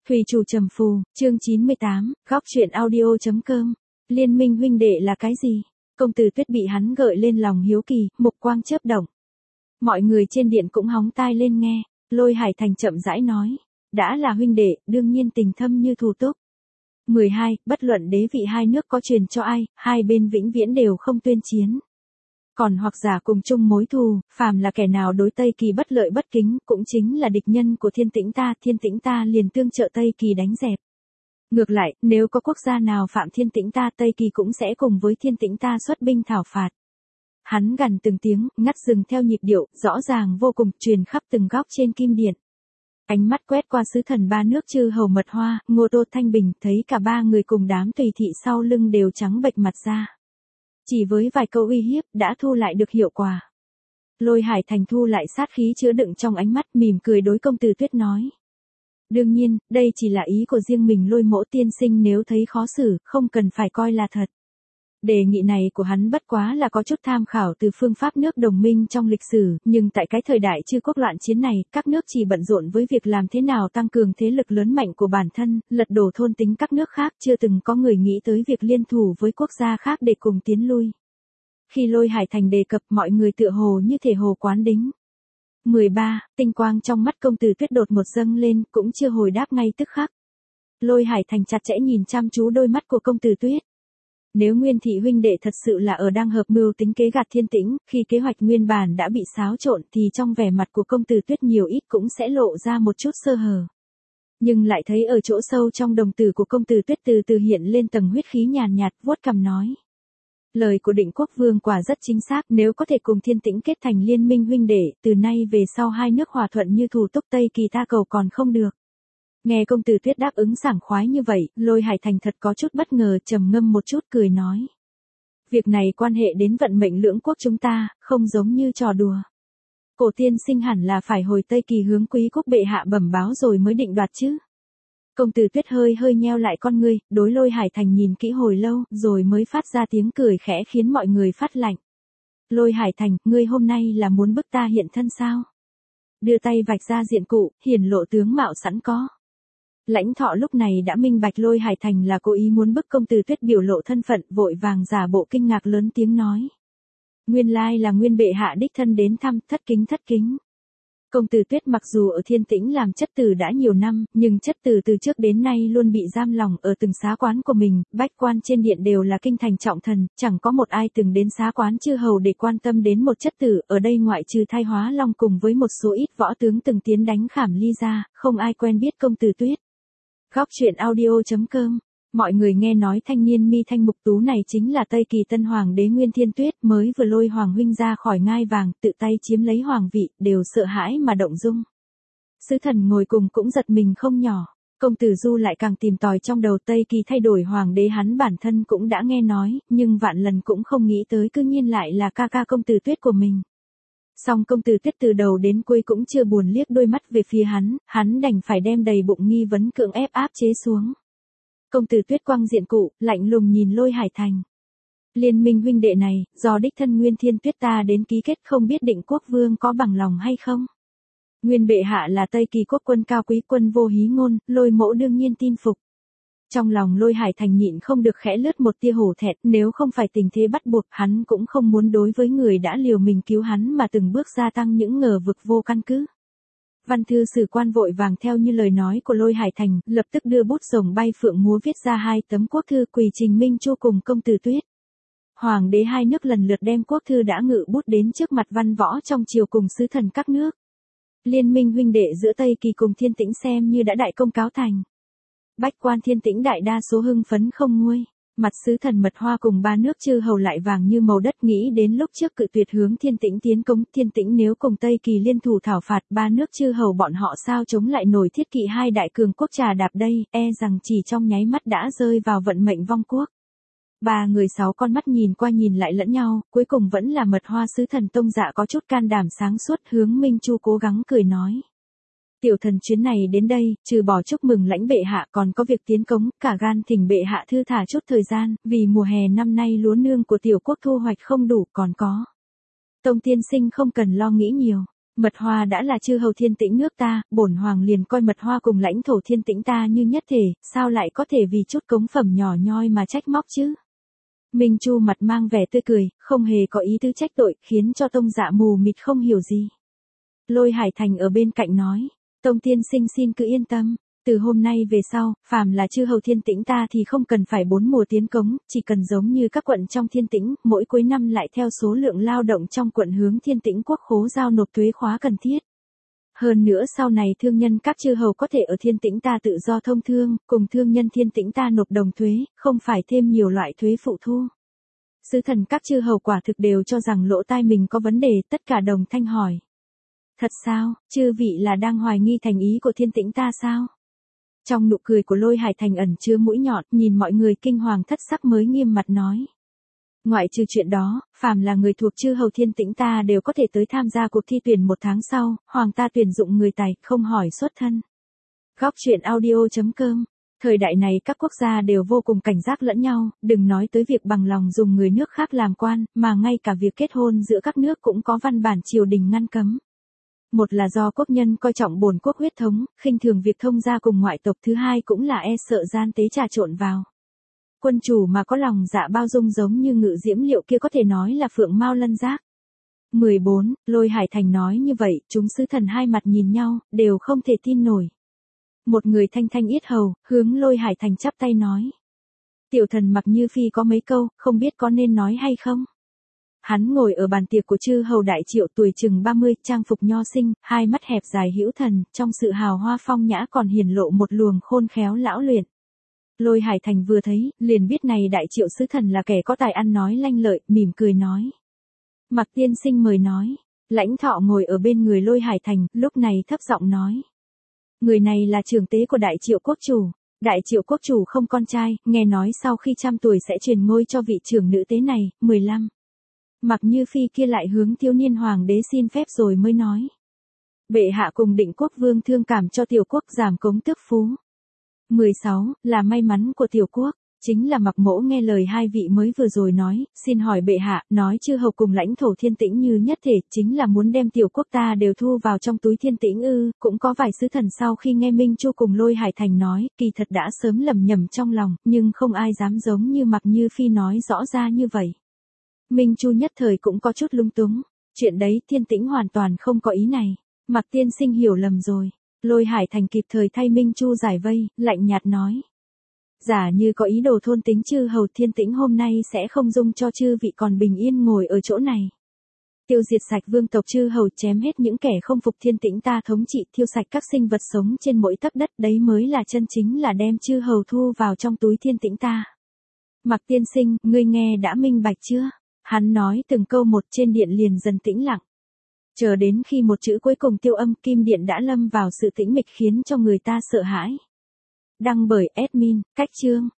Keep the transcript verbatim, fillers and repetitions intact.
Thủy Chủ Trầm Phù, chương chín mươi tám, góc chuyện audio.com. Liên minh huynh đệ là cái gì? Công Tử Tuyết bị hắn gợi lên lòng hiếu kỳ, mục quang chớp động. Mọi người trên điện cũng hóng tai lên nghe, Lôi Hải Thành chậm rãi nói. Đã là huynh đệ, đương nhiên tình thâm như thù túc. mười hai, bất luận đế vị hai nước có truyền cho ai, hai bên vĩnh viễn đều không tuyên chiến. Còn hoặc giả cùng chung mối thù, phàm là kẻ nào đối Tây Kỳ bất lợi bất kính, cũng chính là địch nhân của Thiên Tĩnh ta, Thiên Tĩnh ta liền tương trợ Tây Kỳ đánh dẹp. Ngược lại, nếu có quốc gia nào phạm Thiên Tĩnh ta, Tây Kỳ cũng sẽ cùng với Thiên Tĩnh ta xuất binh thảo phạt. Hắn gằn từng tiếng, ngắt dừng theo nhịp điệu, rõ ràng vô cùng, truyền khắp từng góc trên kim điện. Ánh mắt quét qua sứ thần ba nước Chư Hầu Mật Hoa, Ngô Tô Thanh Bình, thấy cả ba người cùng đám tùy thị sau lưng đều trắng bệch mặt ra. Chỉ với vài câu uy hiếp, đã thu lại được hiệu quả. Lôi Hải Thành thu lại sát khí chứa đựng trong ánh mắt, mỉm cười đối Công Tử Tuyết nói. Đương nhiên, đây chỉ là ý của riêng mình, Lôi mỗ tiên sinh nếu thấy khó xử, không cần phải coi là thật. Đề nghị này của hắn bất quá là có chút tham khảo từ phương pháp nước đồng minh trong lịch sử, nhưng tại cái thời đại chư quốc loạn chiến này, các nước chỉ bận rộn với việc làm thế nào tăng cường thế lực lớn mạnh của bản thân, lật đổ thôn tính các nước khác, chưa từng có người nghĩ tới việc liên thủ với quốc gia khác để cùng tiến lui. Khi Lôi Hải Thành đề cập, mọi người tựa hồ như thể hồ quán đính. mười ba, tinh quang trong mắt Công Tử Tuyết đột một dâng lên, cũng chưa hồi đáp ngay tức khắc. Lôi Hải Thành chặt chẽ nhìn chăm chú đôi mắt của Công Tử Tuyết. Nếu Nguyên thị huynh đệ thật sự là ở đang hợp mưu tính kế gạt Thiên Tĩnh, khi kế hoạch nguyên bản đã bị xáo trộn thì trong vẻ mặt của Công Tử Tuyết nhiều ít cũng sẽ lộ ra một chút sơ hở. Nhưng lại thấy ở chỗ sâu trong đồng tử của Công Tử Tuyết từ từ hiện lên tầng huyết khí nhàn nhạt, vuốt cằm nói. Lời của Định Quốc Vương quả rất chính xác, nếu có thể cùng Thiên Tĩnh kết thành liên minh huynh đệ, từ nay về sau hai nước hòa thuận như thủ túc Tây Kỳ ta cầu còn không được. Nghe Công Tử Tuyết đáp ứng sảng khoái như vậy, Lôi Hải Thành thật có chút bất ngờ, trầm ngâm một chút cười nói. Việc này quan hệ đến vận mệnh lưỡng quốc chúng ta, không giống như trò đùa. Cổ tiên sinh hẳn là phải hồi Tây Kỳ hướng quý quốc bệ hạ bẩm báo rồi mới định đoạt chứ. Công Tử Tuyết hơi hơi nheo lại con ngươi, đối Lôi Hải Thành nhìn kỹ hồi lâu, rồi mới phát ra tiếng cười khẽ khiến mọi người phát lạnh. Lôi Hải Thành, ngươi hôm nay là muốn bức ta hiện thân sao? Đưa tay vạch ra diện cụ, hiển lộ tướng mạo sẵn có. Lãnh Thọ lúc này đã minh bạch Lôi Hải Thành là cố ý muốn bức Công Tử Tuyết biểu lộ thân phận, vội vàng giả bộ kinh ngạc lớn tiếng nói. Nguyên lai là Nguyên bệ hạ đích thân đến thăm, thất kính thất kính. Công Tử Tuyết mặc dù ở Thiên Tĩnh làm chất tử đã nhiều năm, nhưng chất tử từ trước đến nay luôn bị giam lòng ở từng xá quán của mình, bách quan trên điện đều là kinh thành trọng thần, chẳng có một ai từng đến xá quán Chư Hầu để quan tâm đến một chất tử, ở đây ngoại trừ Thay Hóa Long cùng với một số ít võ tướng từng tiến đánh Khảm Ly ra, không ai quen biết Công Tử Tuyết. Góc chuyện audio.com. Mọi người nghe nói thanh niên mi thanh mục tú này chính là Tây Kỳ Tân Hoàng đế Nguyên Thiên Tuyết, mới vừa lôi Hoàng huynh ra khỏi ngai vàng, tự tay chiếm lấy hoàng vị, đều sợ hãi mà động dung. Sứ thần ngồi cùng cũng giật mình không nhỏ. Công Tử Du lại càng tìm tòi trong đầu Tây Kỳ thay đổi hoàng đế, hắn bản thân cũng đã nghe nói, nhưng vạn lần cũng không nghĩ tới cư nhiên lại là ca ca Công Tử Tuyết của mình. Song Công Tử Tuyết từ đầu đến cuối cũng chưa buồn liếc đôi mắt về phía hắn, hắn đành phải đem đầy bụng nghi vấn cưỡng ép áp chế xuống. Công Tử Tuyết quăng diện cụ, lạnh lùng nhìn Lôi Hải Thành. Liên minh huynh đệ này, do đích thân Nguyên Thiên Tuyết ta đến ký kết, không biết Định Quốc Vương có bằng lòng hay không? Nguyên bệ hạ là Tây Kỳ quốc quân cao quý, quân vô hí ngôn, Lôi mỗ đương nhiên tin phục. Trong lòng Lôi Hải Thành nhịn không được khẽ lướt một tia hổ thẹn, nếu không phải tình thế bắt buộc, hắn cũng không muốn đối với người đã liều mình cứu hắn mà từng bước gia tăng những ngờ vực vô căn cứ. Văn thư sử quan vội vàng theo như lời nói của Lôi Hải Thành, lập tức đưa bút rồng bay phượng múa viết ra hai tấm quốc thư quỳ trình minh chu cùng Công Tử Tuyết. Hoàng đế hai nước lần lượt đem quốc thư đã ngự bút đến trước mặt văn võ trong triều cùng sứ thần các nước. Liên minh huynh đệ giữa Tây Kỳ cùng Thiên Tĩnh xem như đã đại công cáo thành. Bách quan Thiên Tĩnh đại đa số hưng phấn không nguôi. Mặt sứ thần Mật Hoa cùng ba nước Chư Hầu lại vàng như màu đất, nghĩ đến lúc trước cự tuyệt hướng Thiên Tĩnh tiến công, Thiên Tĩnh nếu cùng Tây Kỳ liên thủ thảo phạt, ba nước Chư Hầu bọn họ sao chống lại nổi Thiết Kỵ hai đại cường quốc trà đạp đây, e rằng chỉ trong nháy mắt đã rơi vào vận mệnh vong quốc. Ba người sáu con mắt nhìn qua nhìn lại lẫn nhau, cuối cùng vẫn là Mật Hoa sứ thần Tông Dạ có chút can đảm sáng suốt, hướng Minh Chu cố gắng cười nói. Tiểu thần chuyến này đến đây, trừ bỏ chúc mừng lãnh bệ hạ còn có việc tiến cống, cả gan thỉnh bệ hạ thư thả chút thời gian, vì mùa hè năm nay lúa nương của tiểu quốc thu hoạch không đủ, còn có. Tông tiên sinh không cần lo nghĩ nhiều. Mật hoa đã là chư hầu thiên tĩnh nước ta, bổn hoàng liền coi mật hoa cùng lãnh thổ thiên tĩnh ta như nhất thể, sao lại có thể vì chút cống phẩm nhỏ nhoi mà trách móc chứ? Minh Chu mặt mang vẻ tươi cười, không hề có ý tứ trách tội, khiến cho Tông Dạ mù mịt không hiểu gì. Lôi Hải Thành ở bên cạnh nói, Tông tiên sinh xin cứ yên tâm, từ hôm nay về sau, phàm là chư hầu thiên tĩnh ta thì không cần phải bốn mùa tiến cống, chỉ cần giống như các quận trong thiên tĩnh, mỗi cuối năm lại theo số lượng lao động trong quận hướng thiên tĩnh quốc khố giao nộp thuế khóa cần thiết. Hơn nữa sau này thương nhân các chư hầu có thể ở thiên tĩnh ta tự do thông thương, cùng thương nhân thiên tĩnh ta nộp đồng thuế, không phải thêm nhiều loại thuế phụ thu. Sứ thần các chư hầu quả thực đều cho rằng lỗ tai mình có vấn đề, tất cả đồng thanh hỏi. Thật sao, chư vị là đang hoài nghi thành ý của thiên tĩnh ta sao? Trong nụ cười của Lôi Hải Thành ẩn chứa mũi nhọn, nhìn mọi người kinh hoàng thất sắc mới nghiêm mặt nói. Ngoại trừ chuyện đó, phàm là người thuộc chư hầu thiên tĩnh ta đều có thể tới tham gia cuộc thi tuyển một tháng sau, hoàng ta tuyển dụng người tài, không hỏi xuất thân. Góc truyện audio chấm com. Thời đại này các quốc gia đều vô cùng cảnh giác lẫn nhau, đừng nói tới việc bằng lòng dùng người nước khác làm quan, mà ngay cả việc kết hôn giữa các nước cũng có văn bản triều đình ngăn cấm. Một là do quốc nhân coi trọng bổn quốc huyết thống, khinh thường việc thông gia cùng ngoại tộc, thứ hai cũng là e sợ gian tế trà trộn vào. Quân chủ mà có lòng dạ bao dung giống như Ngự Diễm Liệu kia có thể nói là phượng mao lân giác. mười bốn, Lôi Hải Thành nói như vậy, chúng sứ thần hai mặt nhìn nhau, đều không thể tin nổi. Một người thanh thanh yết hầu, hướng Lôi Hải Thành chắp tay nói. Tiểu thần Mặc Như Phi có mấy câu, không biết có nên nói hay không? Hắn ngồi ở bàn tiệc của chư hầu Đại Triệu, tuổi chừng ba mươi, trang phục nho sinh, hai mắt hẹp dài hữu thần, trong sự hào hoa phong nhã còn hiển lộ một luồng khôn khéo lão luyện. Lôi Hải Thành vừa thấy, liền biết này Đại Triệu sứ thần là kẻ có tài ăn nói lanh lợi, mỉm cười nói. Mặc tiên sinh mời nói. Lãnh Thọ ngồi ở bên người Lôi Hải Thành, lúc này thấp giọng nói. Người này là trưởng tế của Đại Triệu quốc chủ. Đại Triệu quốc chủ không con trai, nghe nói sau khi trăm tuổi sẽ truyền ngôi cho vị trưởng nữ tế này, mười lăm. Mặc Như Phi kia lại hướng thiếu niên hoàng đế xin phép rồi mới nói. Bệ hạ cùng Định quốc vương thương cảm cho tiểu quốc giảm cống tước phú. mười sáu, là may mắn của tiểu quốc, chính là Mặc Mỗ nghe lời hai vị mới vừa rồi nói, xin hỏi bệ hạ, nói chư hầu cùng lãnh thổ thiên tĩnh như nhất thể, chính là muốn đem tiểu quốc ta đều thu vào trong túi thiên tĩnh ư? Cũng có vài sứ thần sau khi nghe Minh Chu cùng Lôi Hải Thành nói, kỳ thật đã sớm lầm nhầm trong lòng, nhưng không ai dám giống như Mặc Như Phi nói rõ ra như vậy. Minh Chu nhất thời cũng có chút lung túng, chuyện đấy thiên tĩnh hoàn toàn không có ý này, Mặc tiên sinh hiểu lầm rồi. Lôi Hải Thành kịp thời thay Minh Chu giải vây, lạnh nhạt nói. Giả như có ý đồ thôn tính chư hầu thiên tĩnh hôm nay sẽ không dung cho chư vị còn bình yên ngồi ở chỗ này. Tiêu diệt sạch vương tộc chư hầu, chém hết những kẻ không phục thiên tĩnh ta thống trị, thiêu sạch các sinh vật sống trên mỗi tấc đất, đấy mới là chân chính là đem chư hầu thu vào trong túi thiên tĩnh ta. Mặc tiên sinh, ngươi nghe đã minh bạch chưa? Hắn nói từng câu một, trên điện liền dần tĩnh lặng. Chờ đến khi một chữ cuối cùng tiêu âm, kim điện đã lâm vào sự tĩnh mịch khiến cho người ta sợ hãi. Đăng bởi admin, Cách Chương.